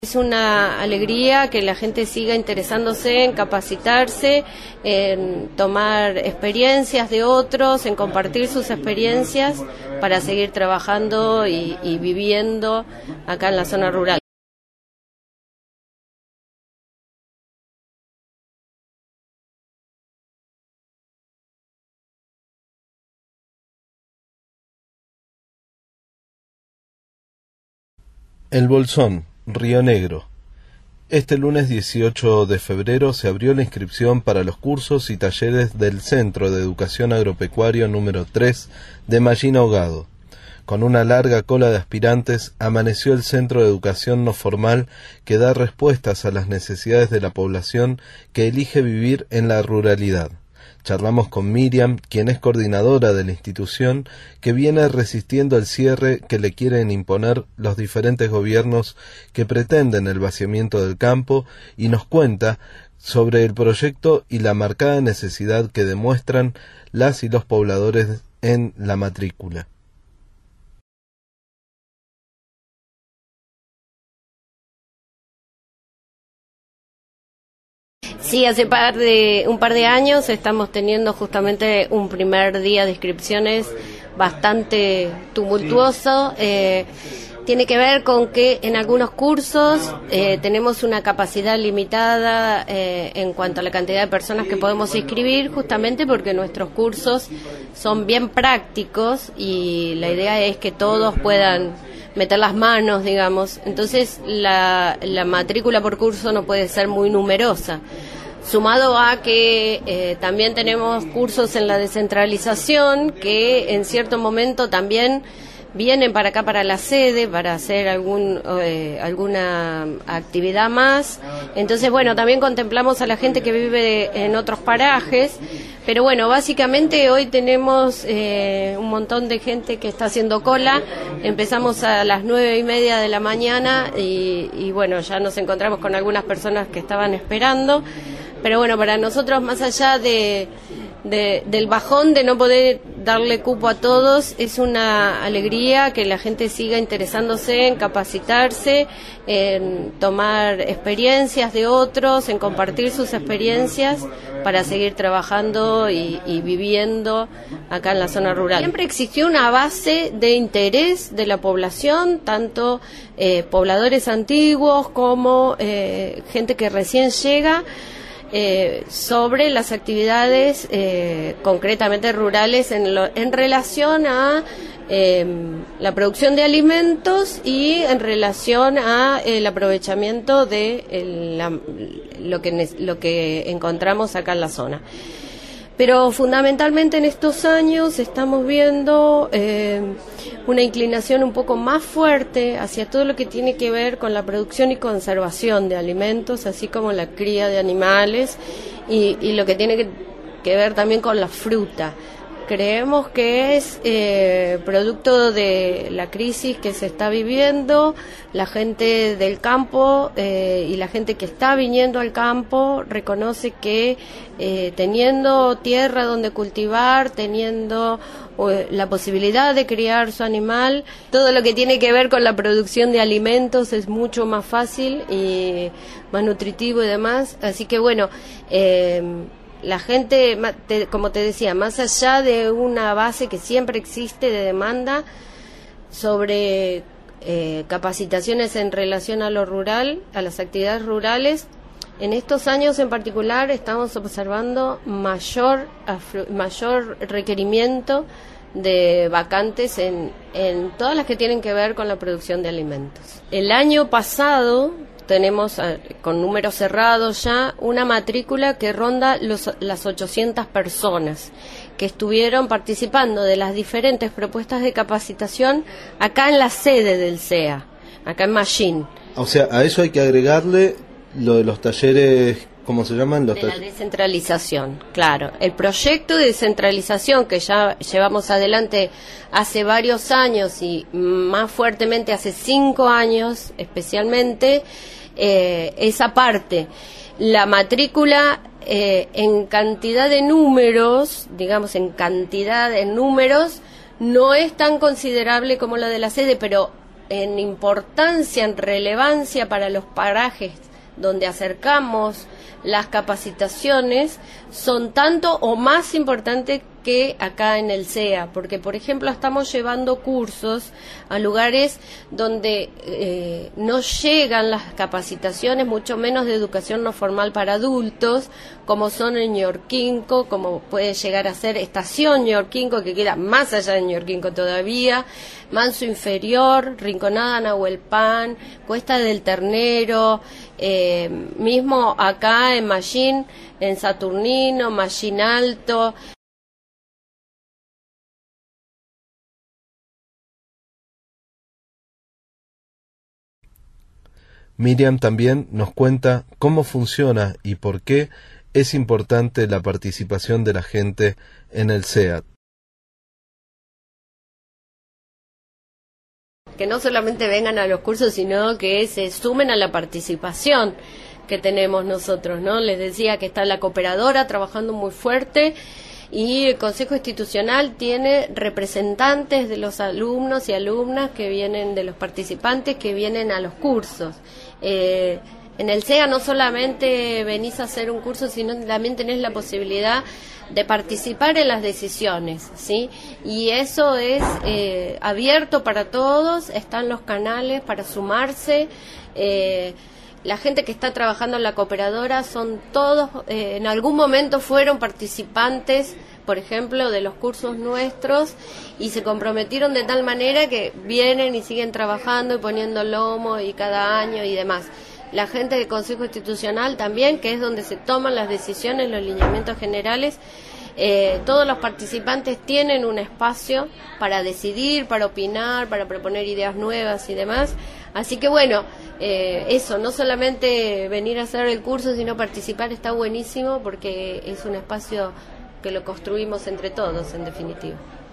Es una alegría que la gente siga interesándose en capacitarse, en tomar experiencias de otros, en compartir sus experiencias para seguir trabajando y viviendo acá en la zona rural. El Bolsón, Río Negro. Este lunes 18 de febrero se abrió la inscripción para los cursos y talleres del Centro de Educación Agropecuario número 3 de Mallín Ahogado. Con una larga cola de aspirantes, amaneció el Centro de Educación No Formal que da respuestas a las necesidades de la población que elige vivir en la ruralidad. Charlamos con Miriam, quien es coordinadora de la institución, que viene resistiendo el cierre que le quieren imponer los diferentes gobiernos que pretenden el vaciamiento del campo, y nos cuenta sobre el proyecto y la marcada necesidad que demuestran las y los pobladores en la matrícula. Sí, hace un par de años estamos teniendo justamente un primer día de inscripciones bastante tumultuoso. Tiene que ver con que en algunos cursos tenemos una capacidad limitada en cuanto a la cantidad de personas que podemos inscribir, justamente porque nuestros cursos son bien prácticos y la idea es que todos puedan meter las manos, digamos. Entonces la matrícula por curso no puede ser muy numerosa. Sumado a que también tenemos cursos en la descentralización que en cierto momento también vienen para acá, para la sede, para hacer alguna actividad más. Entonces, bueno, también contemplamos a la gente que vive en otros parajes. Pero bueno, básicamente hoy tenemos un montón de gente que está haciendo cola. Empezamos a las 9:30 de la mañana y bueno, ya nos encontramos con algunas personas que estaban esperando. Pero bueno, para nosotros, más allá del bajón de no poder darle cupo a todos, es una alegría que la gente siga interesándose en capacitarse, en tomar experiencias de otros, en compartir sus experiencias para seguir trabajando y viviendo acá en la zona rural. Siempre existió una base de interés de la población, tanto pobladores antiguos como gente que recién llega, sobre las actividades concretamente rurales en relación a la producción de alimentos y en relación a el aprovechamiento de lo que encontramos acá en la zona. Pero fundamentalmente en estos años estamos viendo una inclinación un poco más fuerte hacia todo lo que tiene que ver con la producción y conservación de alimentos, así como la cría de animales y lo que tiene que ver también con la fruta. Creemos que es producto de la crisis que se está viviendo. La gente del campo y la gente que está viniendo al campo reconoce que teniendo tierra donde cultivar, teniendo la posibilidad de criar su animal, todo lo que tiene que ver con la producción de alimentos es mucho más fácil y más nutritivo y demás. Así que bueno, la gente, como te decía, más allá de una base que siempre existe de demanda sobre capacitaciones en relación a lo rural, a las actividades rurales, en estos años en particular estamos observando mayor requerimiento de vacantes en todas las que tienen que ver con la producción de alimentos. El año pasado tenemos, con números cerrados ya, una matrícula que ronda las 800 personas que estuvieron participando de las diferentes propuestas de capacitación acá en la sede del CEA, acá en Mallín. O sea, a eso hay que agregarle lo de los talleres, ¿cómo se llaman? De la descentralización, claro. El proyecto de descentralización que ya llevamos adelante hace varios años y más fuertemente hace 5 años especialmente, esa parte, la matrícula en cantidad de números, digamos en números, no es tan considerable como la de la sede, pero en importancia, en relevancia para los parajes donde acercamos las capacitaciones, son tanto o más importantes que acá en el CEA, porque por ejemplo estamos llevando cursos a lugares donde no llegan las capacitaciones, mucho menos de educación no formal para adultos, como son en Ñorquinco, como puede llegar a ser Estación Ñorquinco, que queda más allá de Ñorquinco todavía, Manso Inferior, Rinconada Nahuelpan, Cuesta del Ternero, mismo acá en Mallín, en Saturnino, Mallín Alto. Miriam también nos cuenta cómo funciona y por qué es importante la participación de la gente en el CEA. Que no solamente vengan a los cursos, sino que se sumen a la participación que tenemos nosotros, ¿no? Les decía que está la cooperadora trabajando muy fuerte y el Consejo Institucional tiene representantes de los alumnos y alumnas que vienen, de los participantes que vienen a los cursos. En el CEA no solamente venís a hacer un curso, sino también tenés la posibilidad de participar en las decisiones, ¿sí? Y eso es abierto para todos, están los canales para sumarse. La gente que está trabajando en la cooperadora son todos, en algún momento fueron participantes, por ejemplo, de los cursos nuestros y se comprometieron de tal manera que vienen y siguen trabajando y poniendo lomo y cada año y demás. La gente del Consejo Institucional también, que es donde se toman las decisiones, los lineamientos generales. Todos los participantes tienen un espacio para decidir, para opinar, para proponer ideas nuevas y demás. Así que bueno, eso, no solamente venir a hacer el curso, sino participar está buenísimo porque es un espacio que lo construimos entre todos, en definitiva.